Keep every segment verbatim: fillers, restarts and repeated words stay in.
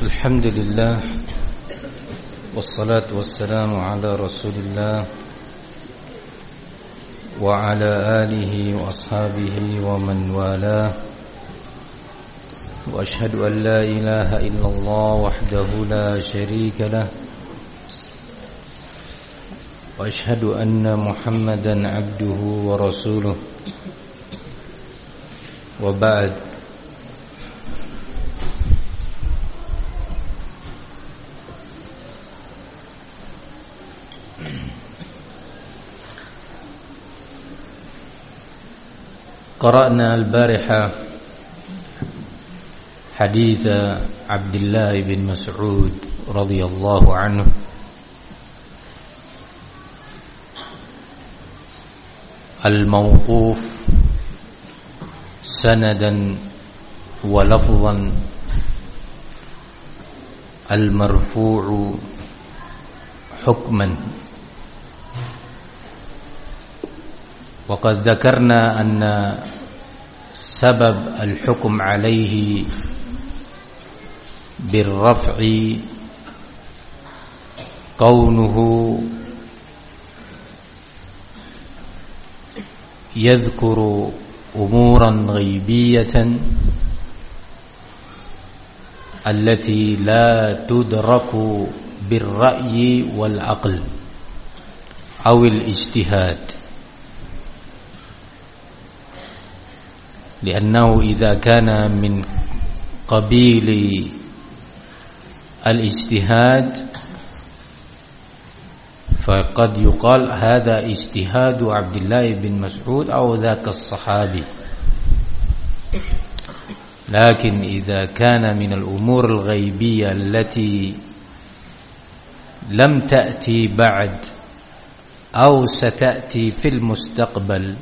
الحمد لله والصلاة والسلام على رسول الله وعلى آله وأصحابه ومن والاه وأشهد أن لا إله إلا الله وحده لا شريك له وأشهد أن محمدا عبده ورسوله وبعد. قرأنا البارحة حديث عبد الله بن مسعود رضي الله عنه الموقوف سندا ولفظا المرفوع حكما. وقد ذكرنا أن سبب الحكم عليه بالرفع كونه يذكر أمورا غيبية التي لا تدرك بالرأي والعقل أو الاجتهاد، لأنه إذا كان من قبيل الاجتهاد فقد يقال هذا اجتهاد عبد الله بن مسعود أو ذاك الصحابي. لكن إذا كان من الأمور الغيبية التي لم تأتي بعد أو ستأتي في المستقبل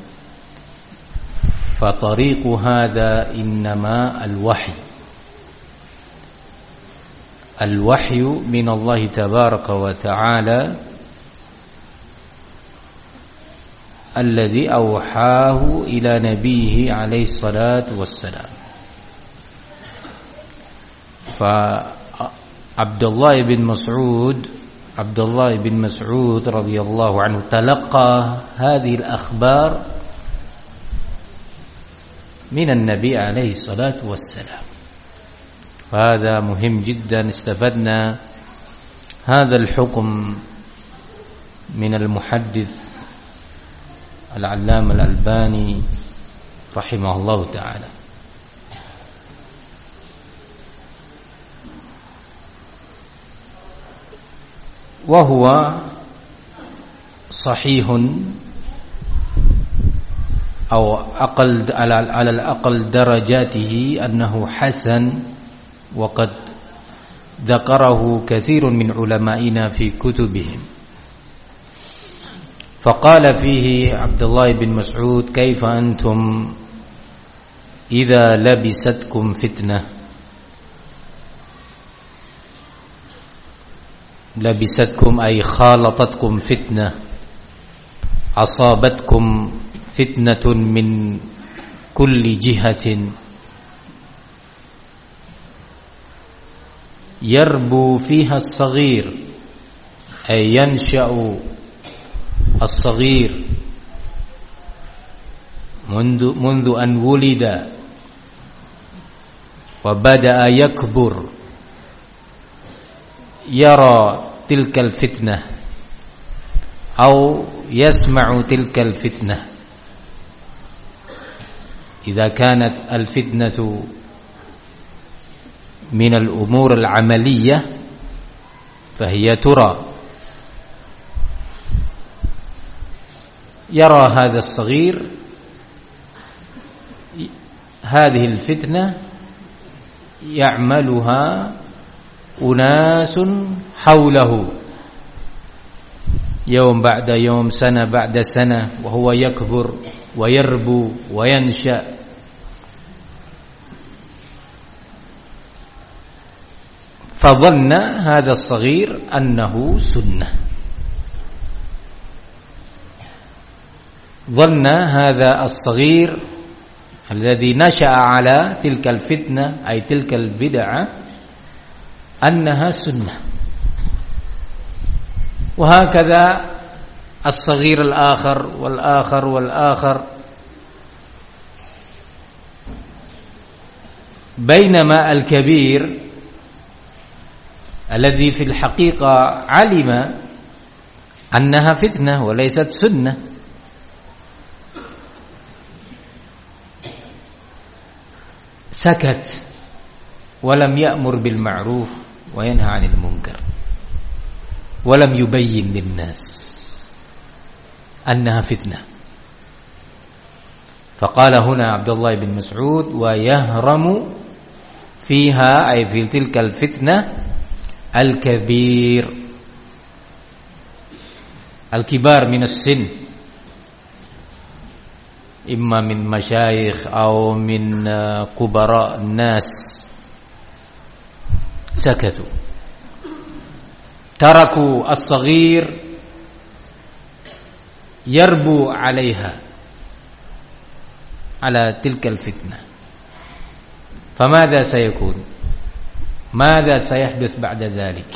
فطريق هذا إنما الوحي الوحي من الله تبارك وتعالى الذي أوحاه إلى نبيه عليه الصلاة والسلام. فعبد الله بن مسعود عبد الله بن مسعود رضي الله عنه تلقى هذه الأخبار من النبي عليه الصلاة والسلام. فهذا مهم جدا. استفدنا هذا الحكم من المحدث العلامة الألباني رحمه الله تعالى. وهو صحيح أو أقل على الأقل درجاته أنه حسن، وقد ذكره كثير من علمائنا في كتبهم. فقال فيه عبد الله بن مسعود: كيف أنتم إذا لبستكم فتنة لبستكم أي خالطتكم فتنة أصابتكم فتنة من كل جهة يربو فيها الصغير أي ينشأ الصغير منذ منذ أن ولد وبدأ يكبر يرى تلك الفتنة أو يسمع تلك الفتنة. إذا كانت الفتنة من الأمور العملية فهي ترى، يرى هذا الصغير هذه الفتنة يعملها أناس حوله يوم بعد يوم سنة بعد سنة وهو يكبر ويربو وينشأ. فظن هذا الصغير أنه سنة، ظن هذا الصغير الذي نشأ على تلك الفتنة أي تلك البدعة أنها سنة. وهكذا الصغير الآخر والآخر والآخر. بينما الكبير الذي في الحقيقة علم أنها فتنة وليست سنة سكت ولم يأمر بالمعروف وينهى عن المنكر ولم يبين للناس أنها فتنة. فقال هنا عبد الله بن مسعود: ويهرم فيها أي في تلك الفتنة الكبير، الكبار من السن، إما من مشايخ أو من كبراء الناس، سكتوا تركوا الصغير يربو عليها على تلك الفتنة. فماذا سيكون؟ ماذا سيحدث بعد ذلك؟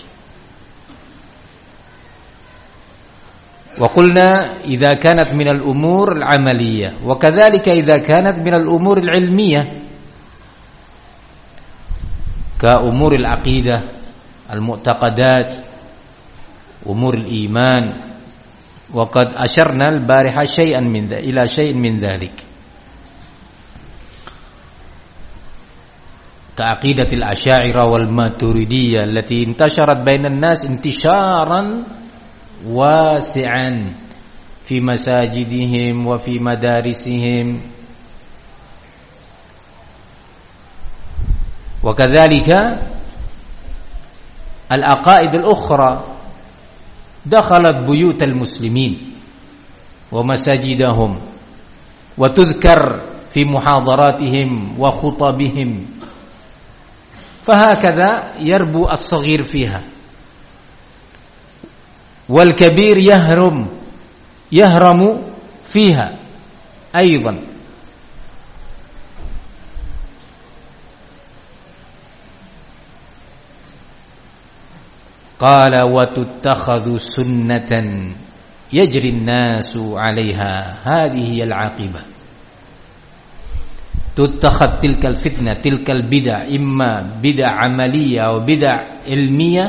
وقلنا إذا كانت من الأمور العملية، وكذلك إذا كانت من الأمور العلمية كأمور العقيدة، المعتقدات، أمور الإيمان. وقد أشرنا البارحة شيئا من ذلك إلى شيء من ذلك كعقيدة الأشاعرة والماتريدية التي انتشرت بين الناس انتشارا واسعا في مساجدهم وفي مدارسهم. وكذلك العقائد الأخرى دخلت بيوت المسلمين ومساجدهم وتذكر في محاضراتهم وخطبهم. فهكذا يربو الصغير فيها، والكبير يهرم يهرم فيها أيضا. قال: وتتخذ سنة يجري الناس عليها. هذه هي العاقبة. تتخذ تلك الفتنة، تلك البدع، إما بدع عملية أو بدع علمية،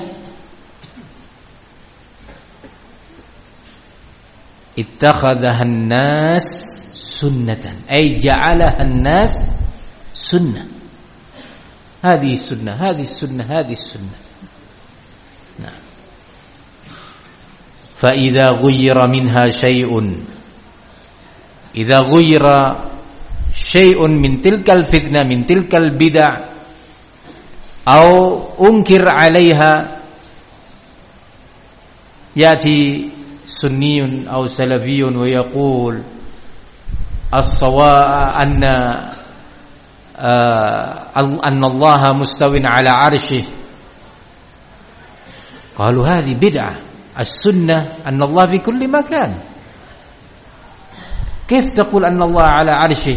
اتخذها الناس سنة أي جعلها الناس سنة. هذه السنة هذه السنة هذه السنة. نعم. فإذا غير منها شيء، إذا غير شيء من تلك الفتنة من تلك البدع أو أنكر عليها، يأتي سني أو سلفي ويقول الصواب أن أن الله مستو على عرشه. قالوا هذه بدعة. السنة أن الله في كل مكان. كيف تقول أن الله على عرشه؟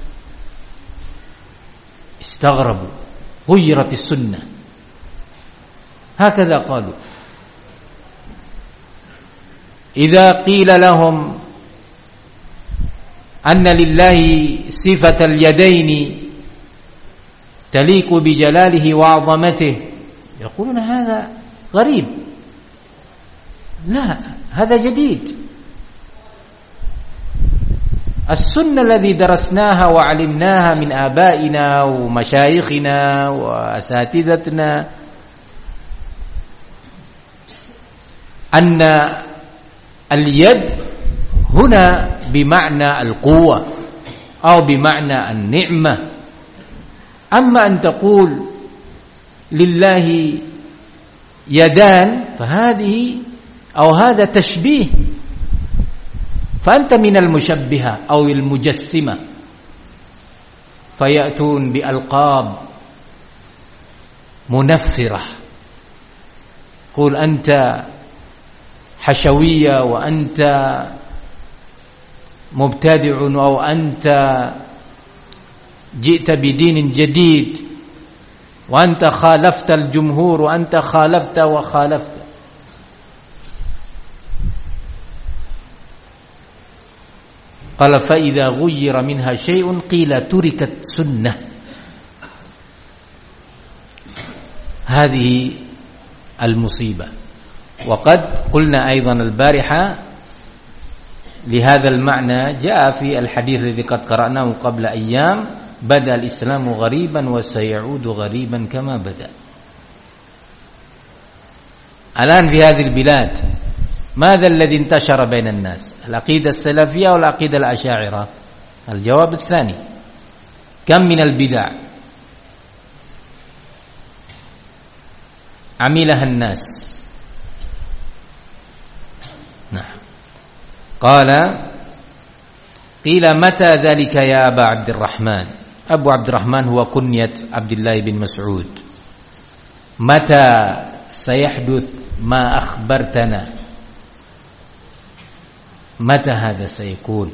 استغربوا، غيرت السنة. هكذا قالوا. إذا قيل لهم أن لله صفة اليدين تليق بجلاله وعظمته، يقولون هذا غريب. لا، هذا جديد. السنة الذي درسناها وعلمناها من آبائنا ومشايخنا وأساتذتنا أن اليد هنا بمعنى القوة أو بمعنى النعمة. أما أن تقول لله يدان فهذه أو هذا تشبيه، فأنت من المشبهة أو المجسمة، فيأتون بألقاب منفرة. قل أنت حشوية وأنت مبتدع أو أنت جئت بدين جديد wa anta khalafta al-jumhur wa anta khalafta wa khalafta. Qala fa idza ghuyyira minha syai'un qila turikat sunnah. Hadhihi al-musibah. Wa qad qulna aidan al-bariha لهذا المعنى جاء في الحديث الذي قد قرأناه قبل أيام بدأ الإسلام غريبا وسيعود غريبا كما بدأ. الآن في هذه البلاد ماذا الذي انتشر بين الناس؟ العقيدة السلفية والعقيدة الأشاعرة؟ الجواب الثاني. كم من البدع عملها الناس؟ نعم. قال قيل متى ذلك يا أبا عبد الرحمن؟ أبو عبد الرحمن هو كنية عبد الله بن مسعود. متى سيحدث ما أخبرتنا؟ متى هذا سيكون؟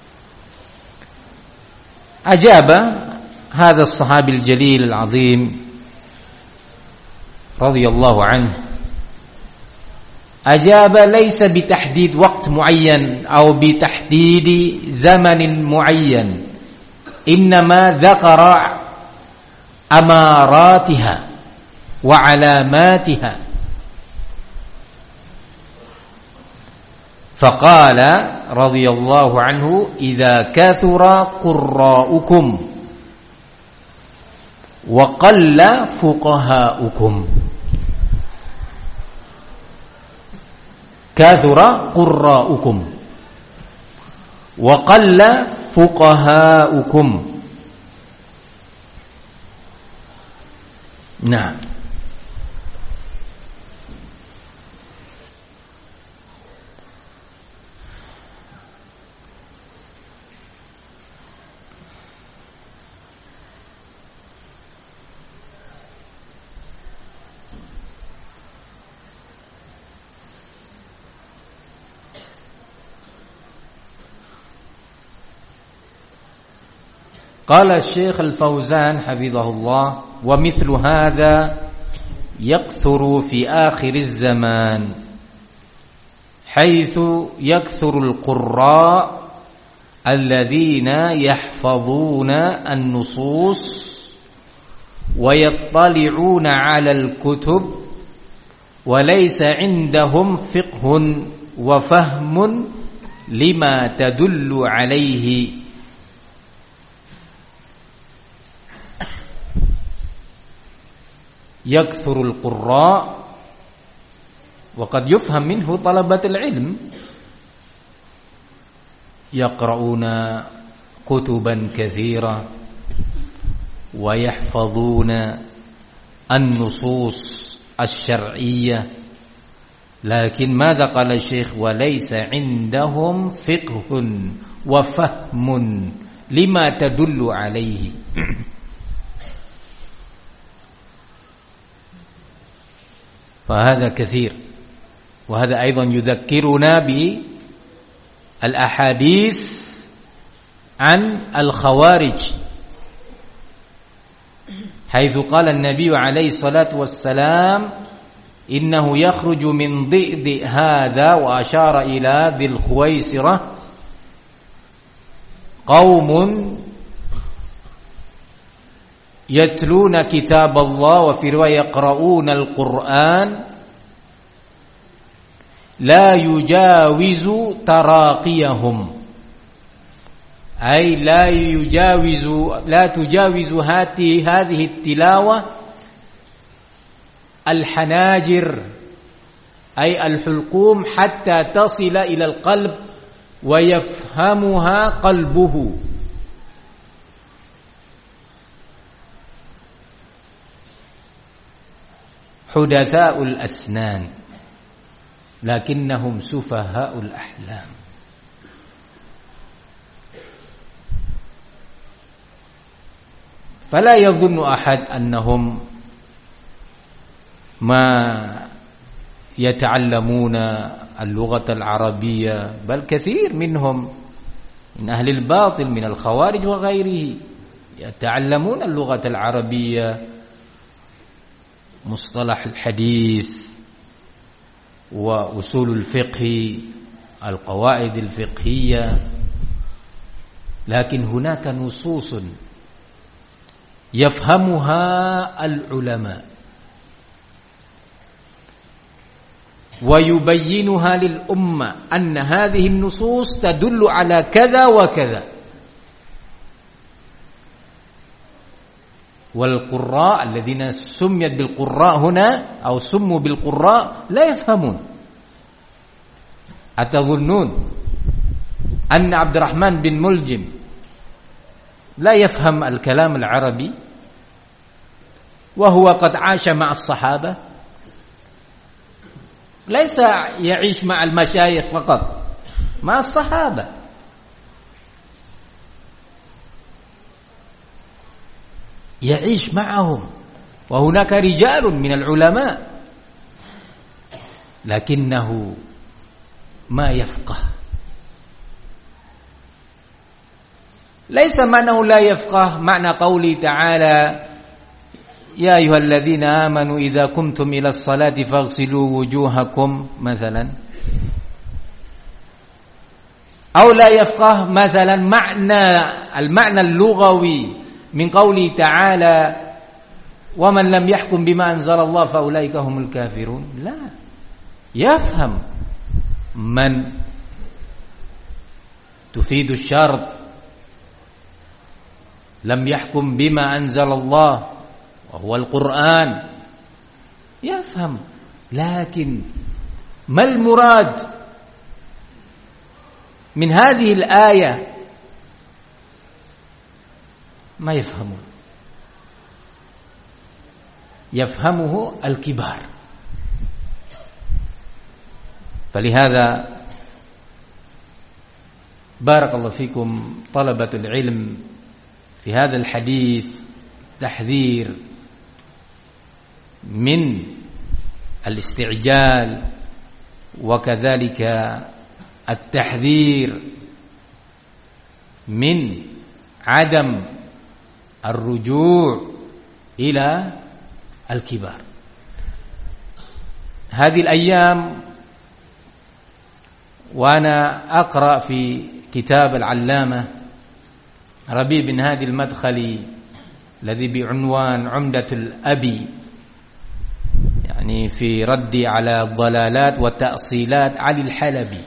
أجاب هذا الصحابي الجليل العظيم رضي الله عنه، أجاب ليس بتحديد وقت معين أو بتحديد زمن معين، إنما ذكر أماراتها وعلاماتها. فقال رضي الله عنه إذا كثر قراؤكم وقل فقهاؤكم. كثر قراؤكم وقل فقهاؤكم. نعم. قال الشيخ الفوزان حفظه الله ومثل هذا يكثر في آخر الزمان حيث يكثر القراء الذين يحفظون النصوص ويطلعون على الكتب وليس عندهم فقه وفهم لما تدل عليه. يكثر القراء وقد يفهم منه طلبة العلم يقرؤون كتبا كثيرة ويحفظون النصوص الشرعية، لكن ماذا قال الشيخ؟ وليس عندهم فقه وفهم لما تدل عليه. فهذا كثير، وهذا أيضا يذكرنا بالأحاديث عن الخوارج حيث قال النبي عليه الصلاة والسلام إنه يخرج من ضئضئ هذا، وأشار إلى ذي الخويصرة، قوم يتلون كتاب الله وفي رواية يقرؤون القرآن لا يجاوز تراقيهم، أي لا يجاوز لا تجاوز هذه التلاوة الحناجر أي الحلقوم حتى تصل إلى القلب ويفهمها قلبه. حدثاء الأسنان لكنهم سفهاء الأحلام. فلا يظن أحد أنهم ما يتعلمون اللغة العربية، بل كثير منهم من أهل الباطل من الخوارج وغيره يتعلمون اللغة العربية مصطلح الحديث وأصول الفقه، القواعد الفقهية، لكن هناك نصوص يفهمها العلماء ويبينها للأمة أن هذه النصوص تدل على كذا وكذا. والقراء الذين سميت بالقراء هنا أو سموا بالقراء لا يفهمون. أتظنون أن عبد الرحمن بن ملجم لا يفهم الكلام العربي وهو قد عاش مع الصحابة؟ ليس يعيش مع المشايخ فقط، مع الصحابة. يعيش معهم، وهناك رجال من العلماء لكنه ما يفقه. ليس معنى لا يفقه معنى قوله تعالى: يا أيها الذين آمنوا إذا قمتم إلى الصلاة فاغسلوا وجوهكم مثلا، أو لا يفقه مثلا معنى المعنى اللغوي من قوله تعالى: ومن لم يحكم بما أنزل الله فأولئك هم الكافرون. لا، يفهم من تفيد الشرط، لم يحكم بما أنزل الله وهو القرآن، يفهم. لكن ما المراد من هذه الآية؟ ما يفهمون. يفهمه الكبار. فلهذا بارك الله فيكم طلبة العلم، في هذا الحديث تحذير من الاستعجال، وكذلك التحذير من عدم الرجوع إلى الكبار. هذه الأيام وأنا أقرأ في كتاب العلامة ربيع بن هادي المدخلي الذي بعنوان عمدة الأبي، يعني في رد على الضلالات والتأصيلات، علي الحلبي،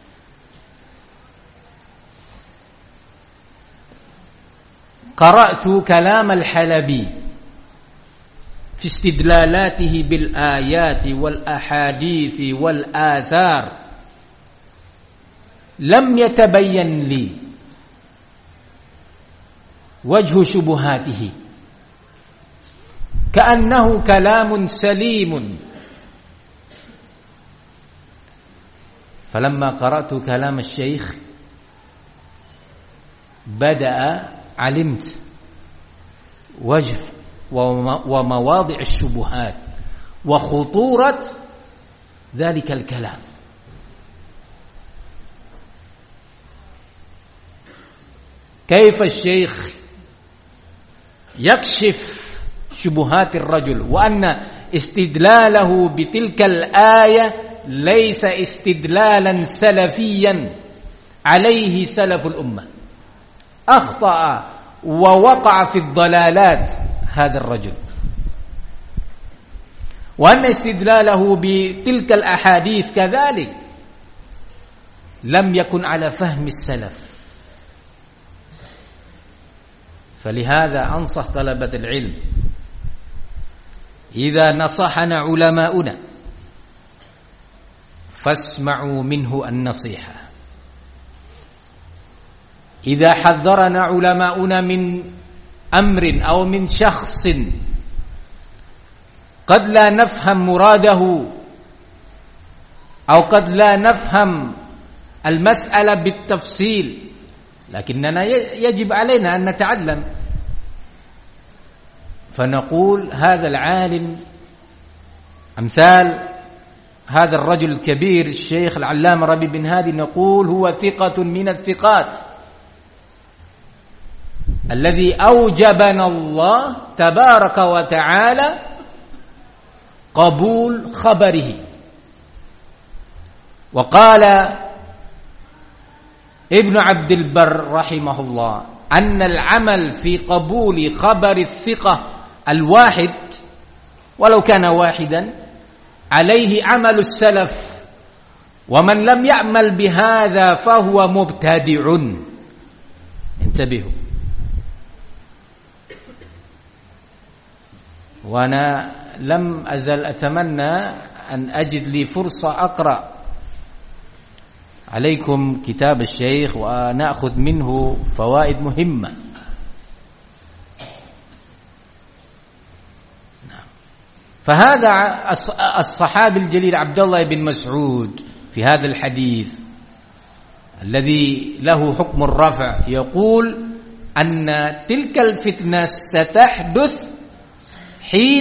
قرأت كلام الحلبي في استدلالاته بالآيات والأحاديث والآثار، لم يتبين لي وجه شبهاته، كأنه كلام سليم. فلما قرأت كلام الشيخ بدأ علمت وجه ومواضع الشبهات وخطورة ذلك الكلام. كيف الشيخ يكشف شبهات الرجل، وأن استدلاله بتلك الآية ليس استدلالا سلفيا عليه سلف الأمة، أخطأ ووقع في الضلالات هذا الرجل، وأن استدلاله بتلك الأحاديث كذلك لم يكن على فهم السلف. فلهذا أنصح طلبة العلم إذا نصحنا علماؤنا فاسمعوا منه النصيحة، إذا حذرنا علماؤنا من أمر أو من شخص قد لا نفهم مراده أو قد لا نفهم المسألة بالتفصيل، لكننا يجب علينا أن نتعلم، فنقول هذا العالم أمثال هذا الرجل الكبير الشيخ العلامة ربيع بن هادي، نقول هو ثقة من الثقات الذي أوجبنا الله تبارك وتعالى qabul khabarihi. Wa qala Ibnu Abdul Barr rahimahullah, anna al-amal fi qabuli khabari thiqah al-wahid walau kana wahidan alaihi amalu salaf wa man lam ya'mal bihadza fahuwa mubtadi'un. Intabihu. Wa ana lam azal atamanna an ajid li fursa aqra عليكم كتاب الشيخ ونأخذ منه فوائد مهمة. فهذا الصحابي الجليل عبد الله بن مسعود في هذا الحديث الذي له حكم الرفع يقول أن تلك الفتنة ستحدث حين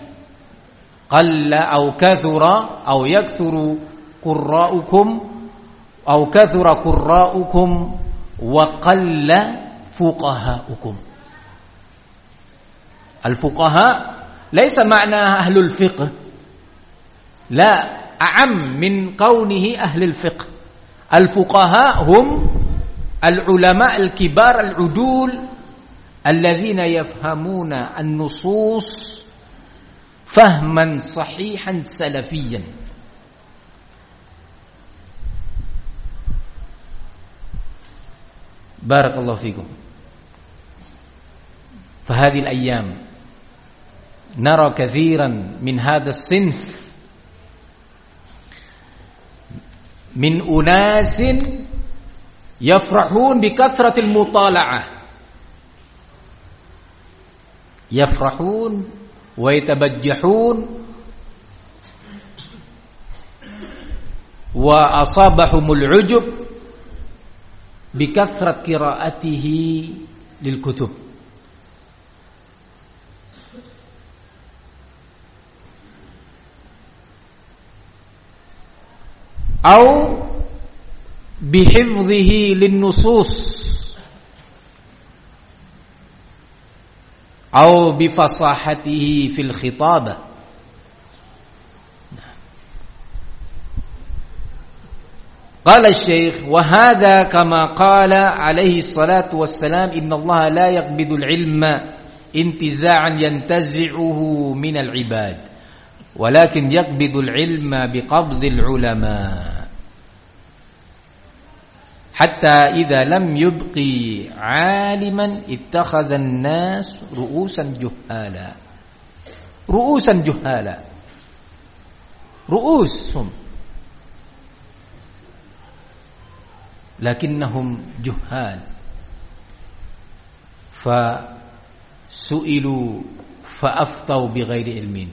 قل أو كثر أو يكثر قراءكم أو كثر قراءكم وقل فقهاؤكم. الفقهاء ليس معناها أهل الفقه، لا، أعم من كونه أهل الفقه. الفقهاء هم العلماء الكبار العدول الذين يفهمون النصوص فهما صحيحا سلفيا. بارك الله فيكم. فهذه الأيام نرى كثيرا من هذا الصنف من أناس يفرحون بكثرة المطالعة، يفرحون ويتبجحون وأصابهم العجب بكثرة قراءته للكتب. أو بحفظه للنصوص أو بفصاحته في الخطابة. قال الشيخ: وهذا كما قال عليه الصلاة والسلام إن الله لا يقبض العلم انتزاعا ينتزعه من العباد ولكن يقبض العلم بقبض العلماء حتى إذا لم يبقي عالما اتخذ الناس رؤوسا جهالا. رؤوسا جهالا، رؤوسهم لكنهم جهال، فسئلوا فأفتوا بغير علم.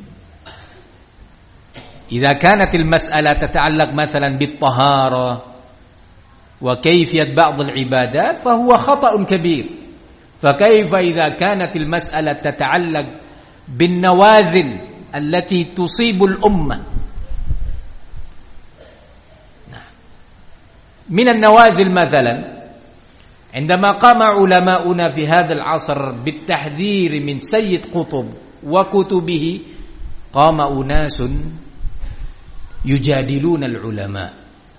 إذا كانت المسألة تتعلق مثلا بالطهارة وكيفية بعض العبادات فهو خطأ كبير، فكيف إذا كانت المسألة تتعلق بالنوازل التي تصيب الأمة؟ من النوازل مثلا عندما قام علماؤنا في هذا العصر بالتحذير من سيد قطب وكتبه قام أناس يجادلون العلماء،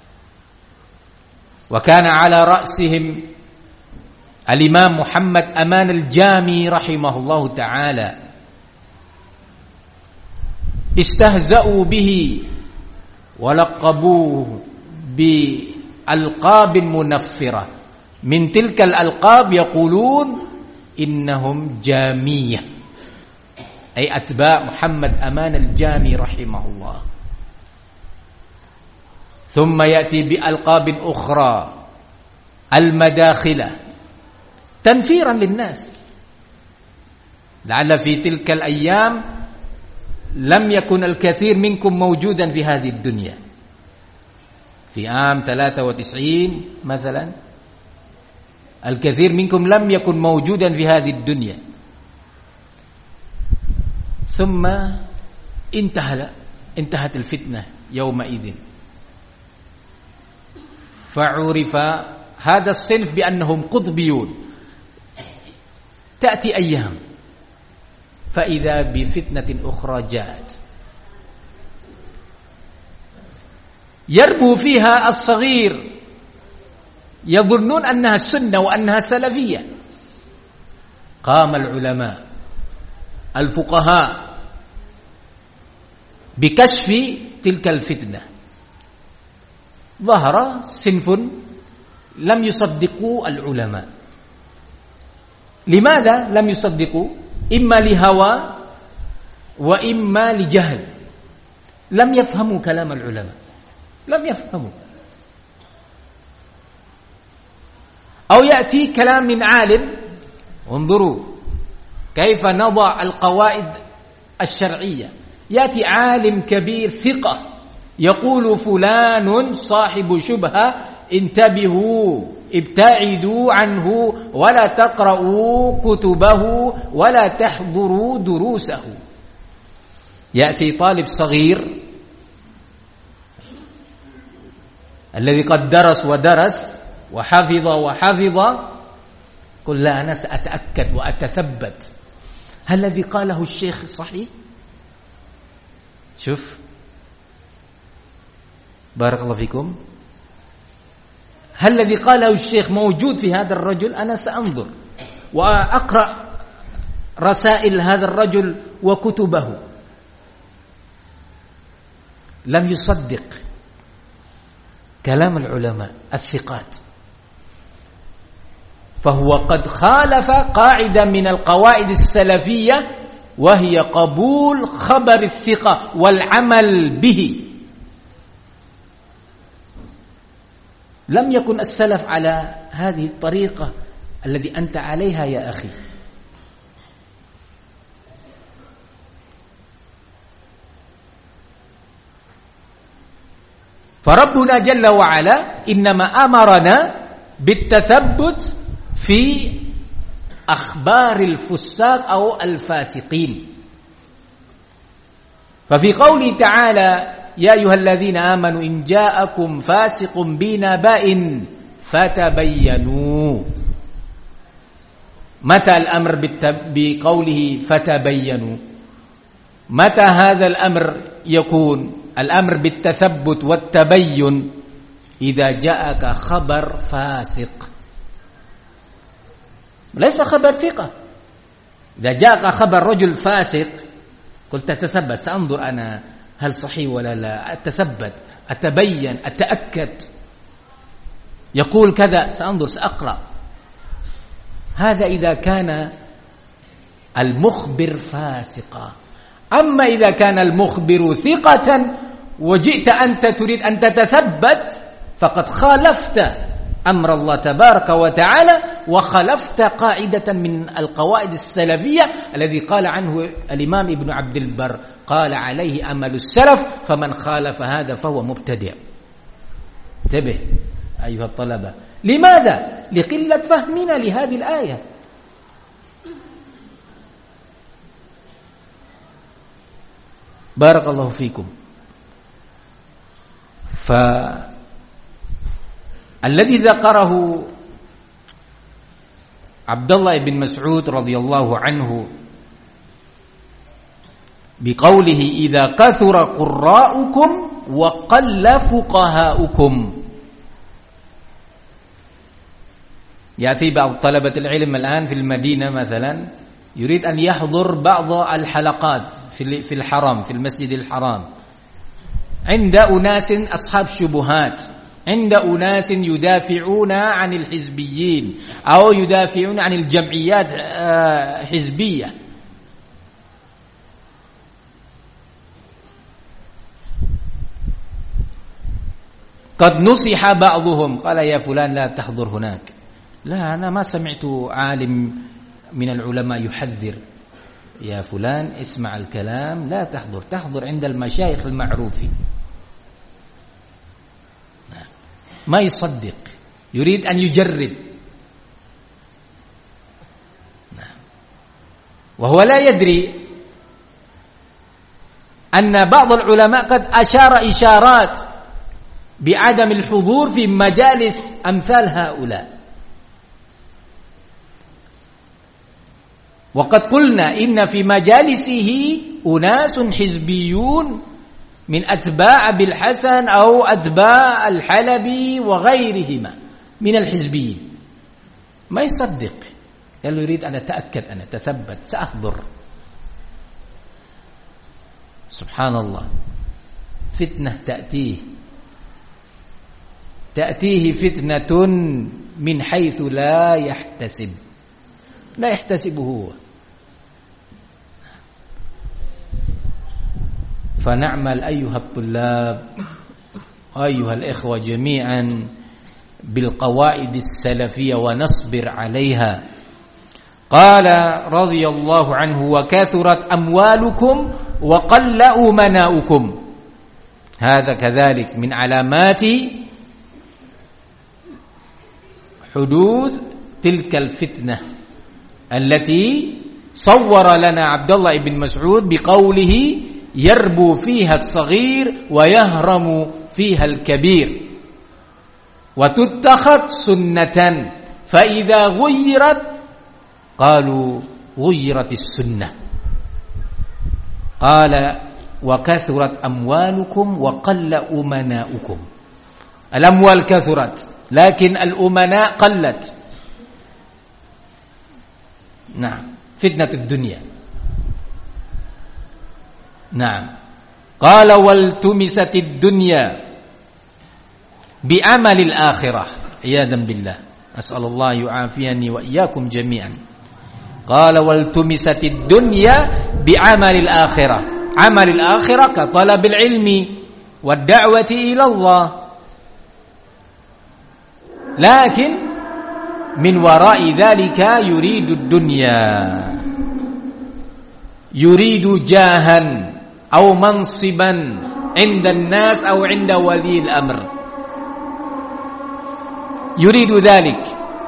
وكان على رأسهم الإمام محمد أمان الجامي رحمه الله تعالى. استهزأوا به ولقبوه بألقاب منفرة، من تلك الألقاب يقولون إنهم جامية، أي أتباع محمد أمان الجامي رحمه الله. ثم يأتي بألقاب أخرى المداخلة تنفيرا للناس. لعل في تلك الأيام لم يكن الكثير منكم موجودا في هذه الدنيا. في عام ثلاثة وتسعين مثلا الكثير منكم لم يكن موجودا في هذه الدنيا. ثم انتهى انتهت الفتنة يومئذ، فعرف هذا الصنف بأنهم قطبيون. تأتي أيام فإذا بفتنة أخرى جاءت يربو فيها الصغير يظنون أنها السنة وأنها سلفية. قام العلماء الفقهاء بكشف تلك الفتنة. ظهر صنف لم يصدقوا العلماء. لماذا لم يصدقوا؟ إما لهوى وإما لجهل. لم يفهموا كلام العلماء، لم يفهموا. أو يأتي كلام من عالم، انظروا كيف نضع القواعد الشرعية. يأتي عالم كبير ثقة يقول فلان صاحب شبهة، انتبهوا ابتعدوا عنه ولا تقرؤوا كتبه ولا تحضروا دروسه. يأتي طالب صغير الذي قد درس ودرس وحفظ وحفظ، قل لا أنا سأتأكد وأتثبت هل الذي قاله الشيخ صحيح. شوف بارك الله فيكم، هل الذي قاله الشيخ موجود في هذا الرجل؟ أنا سأنظر وأقرأ رسائل هذا الرجل وكتبه. لم يصدق كلام العلماء الثقات، فهو قد خالف قاعدة من القواعد السلفية، وهي قبول خبر الثقة والعمل به. لم يكن السلف على هذه الطريقة التي أنت عليها يا أخي. فربنا جل وعلا إنما أمرنا بالتثبت في أخبار الفساق أو الفاسقين. ففي قوله تعالى يا أيها الذين آمنوا إن جاءكم فاسق بنبأ فتبينوا. متى الأمر بقوله فتبينوا؟ متى هذا الأمر يكون؟ الأمر بالتثبت والتبين إذا جاءك خبر فاسق، ليس خبر ثقة. إذا جاءك خبر رجل فاسق قلت تثبت، سأنظر أنا هل صحيح ولا لا، أتثبت أتبين أتأكد، يقول كذا سأنظر سأقرأ. هذا إذا كان المخبر فاسقا. أما إذا كان المخبر ثقة وجئت أنت تريد أن تتثبت فقد خالفت أمر الله تبارك وتعالى، وخالفت قاعدة من القواعد السلفية الذي قال عنه الإمام ابن عبد البر قال عليه أمل السلف، فمن خالف هذا فهو مبتدع. انتبه أيها الطلبة. لماذا؟ لقلة فهمنا لهذه الآية. بارك الله فيكم. فالذي ذكره عبد الله بن مسعود رضي الله عنه بقوله إذا كثر قراءكم وقل فقهاؤكم. يأتي بعض طلبة العلم الآن في المدينة مثلا يريد أن يحضر بعض الحلقات في الحرم، في المسجد الحرام، عند أناس أصحاب شبهات، عند أناس يدافعون عن الحزبيين أو يدافعون عن الجمعيات حزبية. قد نصح بعضهم قال يا فلان لا تحضر هناك. لا، أنا ما سمعت عالم من العلماء يحذر يا فلان اسمع الكلام لا تحضر، تحضر عند المشايخ المعروفين. ما يصدق، يريد أن يجرب، وهو لا يدري أن بعض العلماء قد أشار إشارات بعدم الحضور في مجالس أمثال هؤلاء. وقد قلنا إن في مجالسه أناس حزبيون من أتباع أبي الحسن أو أتباع الحلبي وغيرهما من الحزبيين ما يصدق، قال له يريد أن أتأكد أن أتثبت سأحضر. سبحان الله، فتنة تأتيه تأتيه فتنة من حيث لا يحتسب لا يحتسبه هو. فنعمل أيها الطلاب أيها الإخوة جميعا بالقواعد السلفية ونصبر عليها. قال رضي الله عنه: وكثرت أموالكم وقل أمناؤكم. هذا كذلك من علامات حدوث تلك الفتنة التي صور لنا عبد الله بن مسعود بقوله: يربو فيها الصغير ويهرم فيها الكبير وتتخذ سنة فإذا غيرت قالوا غيرت السنة. قال: وكثرت أموالكم وقل أمناؤكم. الأموال كثرت لكن الأمناء قلت. نعم، فتنة الدنيا. نعم. قال: والتمست الدنيا بعمل الآخرة عياذا بالله، أسأل الله يعافيني وإياكم جميعا. قال: والتمست الدنيا بعمل الآخرة. عمل الآخرة كطلب العلم والدعوة إلى الله، لكن من وراء ذلك يريد الدنيا، يريد جاها أو منصبا عند الناس أو عند ولي الأمر، يريد ذلك.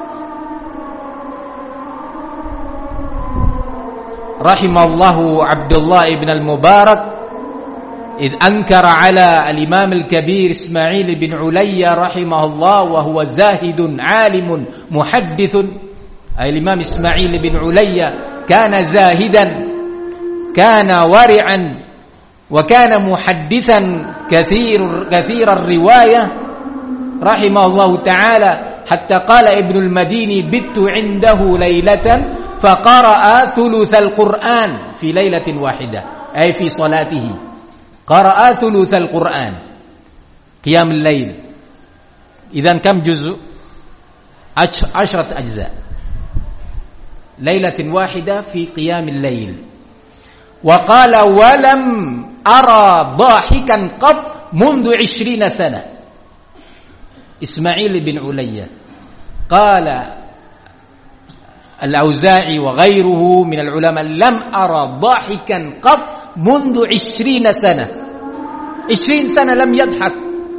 رحم الله عبد الله بن المبارك إذ أنكر على الإمام الكبير إسماعيل بن عليا رحمه الله وهو زاهد عالم محدث. أي الإمام إسماعيل بن عليا كان زاهدا، كان ورعا، وكان محدثا كثير كثير الرواية رحمه الله تعالى، حتى قال ابن المديني: بت عنده ليلة فقرأ ثلث القرآن في ليلة واحدة، أي في صلاته قرأ ثلث القرآن قيام الليل. إذن كم جزء؟ عشرة أجزاء، ليلة واحدة في قيام الليل. وقال: ولم أرى ضاحكا قط منذ عشرين سنة. إسماعيل بن عليا قال الأوزاعي وغيره من العلماء: لم أرى ضاحكا قط منذ عشرين سنة. عشرين سنة لم يضحك،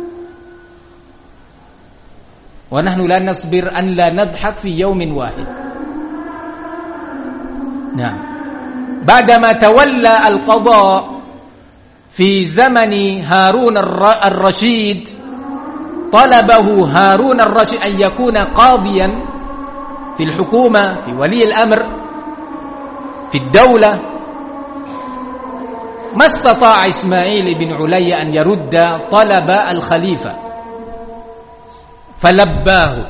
ونحن لا نصبر أن لا نضحك في يوم واحد. نعم. بعدما تولى القضاء في زمن هارون الرشيد، طلبه هارون الرشيد أن يكون قاضيا في الحكومة، في ولي الأمر، في الدولة. ما استطاع إسماعيل بن عليا أن يرد طلب الخليفة، فلباه.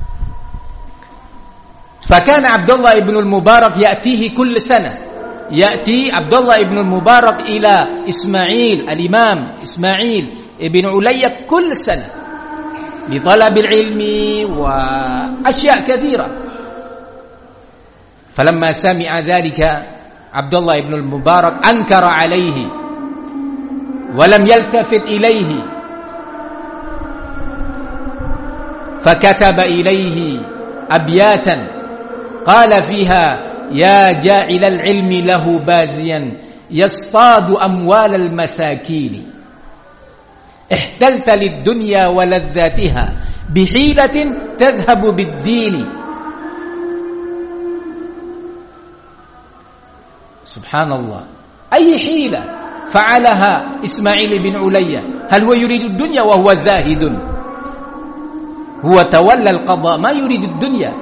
فكان عبد الله بن المبارك يأتيه كل سنة، يأتي عبد الله بن المبارك إلى إسماعيل الإمام إسماعيل بن عليا كل سنة لطلب العلم وأشياء كثيرة. فلما سمع ذلك عبد الله بن المبارك أنكر عليه ولم يلتفت إليه، فكتب إليه أبياتا قال فيها: يا جاعل العلم له بازيا يصطاد أموال المساكين، احتلت للدنيا ولذاتها بحيلة تذهب بالدين. سبحان الله، أي حيلة فعلها إسماعيل بن عليا؟ هل هو يريد الدنيا وهو زاهد؟ هو تولى القضاء ما يريد الدنيا،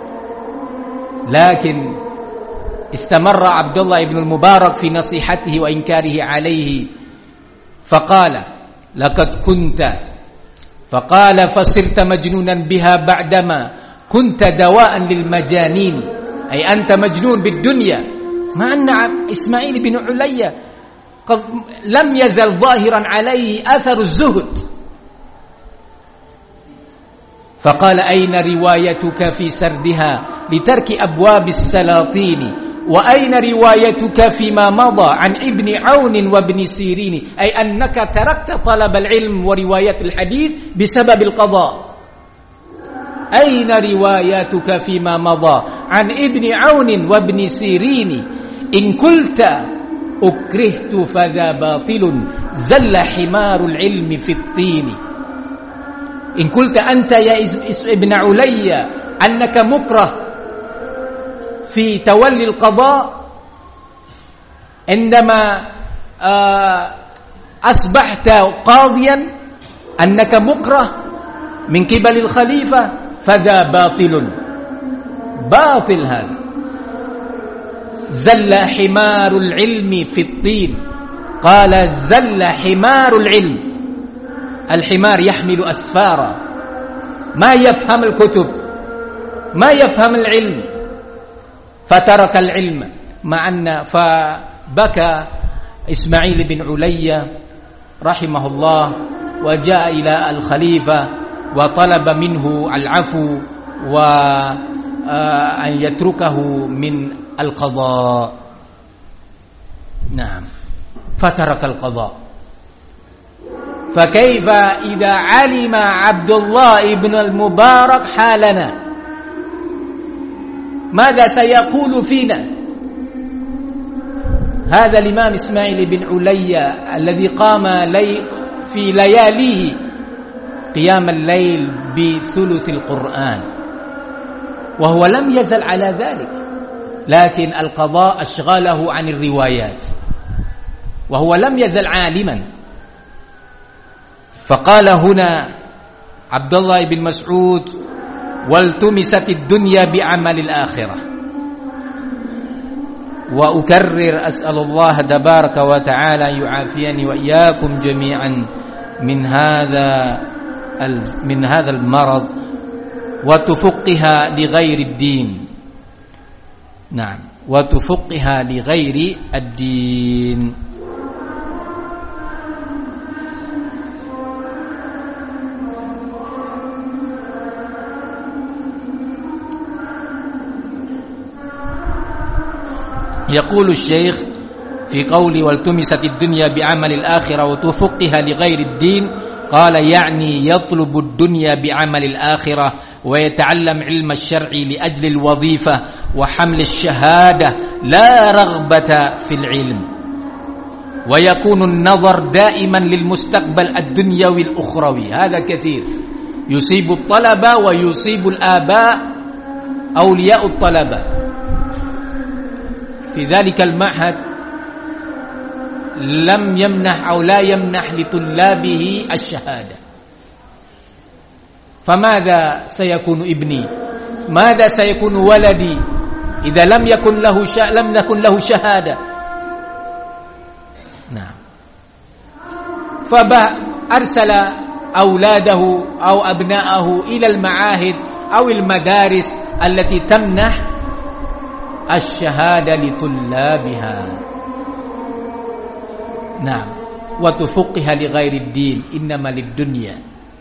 لكن استمر عبد الله بن المبارك في نصيحته وإنكاره عليه، faqala laqad kunta faqala fasirta majnunan biha ba'dama kunta dawa'an lil majanin ay anta majnun bid dunya ma anna Ismail bin Ulayya qad lam yazal zahiran alayhi athar az-zuhd فقال أين روايتك في سردها لترك أبواب السلاطين وأين روايتك فيما مضى عن ابن عون وابن سيرين أي أنك تركت طلب العلم ورواية الحديث بسبب القضاء أين رواياتك فيما مضى عن ابن عون وابن سيرين إن قلت أكرهت فذا باطل زل حمار العلم في الطين إن قلت أنت يا ابن علي أنك مكره في تولي القضاء عندما أصبحت قاضيا أنك مكره من قبل الخليفة فذا باطل باطل هذا زل حمار العلم في الطين قال زل حمار العلم الحمار يحمل أسفارا ما يفهم الكتب ما يفهم العلم فترك العلم مع أن فبكى إسماعيل بن علي رحمه الله وجاء إلى الخليفة وطلب منه العفو وأن يتركه من القضاء نعم فترك القضاء فكيف إذا علم عبد الله بن المبارك حالنا ماذا سيقول فينا هذا الإمام إسماعيل بن علي الذي قام لي في لياليه قيام الليل بثلث القرآن وهو لم يزل على ذلك لكن القضاء أشغله عن الروايات وهو لم يزل عالما فقال هنا عبد الله بن مسعود والتمست الدنيا بعمل الآخرة وأكرر أسأل الله تبارك وتعالى يعافيني وإياكم جميعا من هذا من هذا المرض وتفقها لغير الدين نعم وتفقها لغير الدين يقول الشيخ في قول والتمست الدنيا بعمل الآخرة وتفقها لغير الدين قال يعني يطلب الدنيا بعمل الآخرة ويتعلم علم الشرع لأجل الوظيفة وحمل الشهادة لا رغبة في العلم ويكون النظر دائما للمستقبل الدنيوي الأخروي هذا كثير يصيب الطلبة ويصيب الآباء أولياء الطلبة في ذلك المعهد لم يمنح أو لا يمنح لطلابه الشهادة فماذا سيكون ابني ماذا سيكون ولدي إذا لم يكن له ش... لم يكن له شهادة نعم فأرسل أولاده أو أبناءه إلى المعاهد أو المدارس التي تمنح الشهادة لطلابها نعم وتفقها لغير الدين إنما للدنيا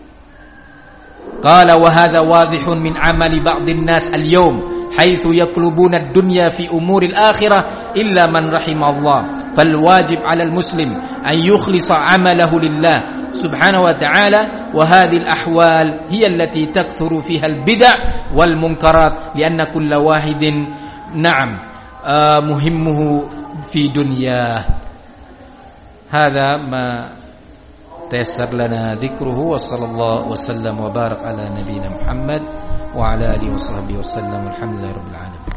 قال وهذا واضح من عمل بعض الناس اليوم حيث يطلبون الدنيا في أمور الآخرة إلا من رحم الله فالواجب على المسلم أن يخلص عمله لله سبحانه وتعالى وهذه الأحوال هي التي تكثر فيها البدع والمنكرات لأن كل واحد نعم آه مهمه في دنياه هذا ما تيسر لنا ذكره وصلى الله وسلم وبارك على نبينا محمد وعلى آله وصحبه وسلم والحمد لله رب العالمين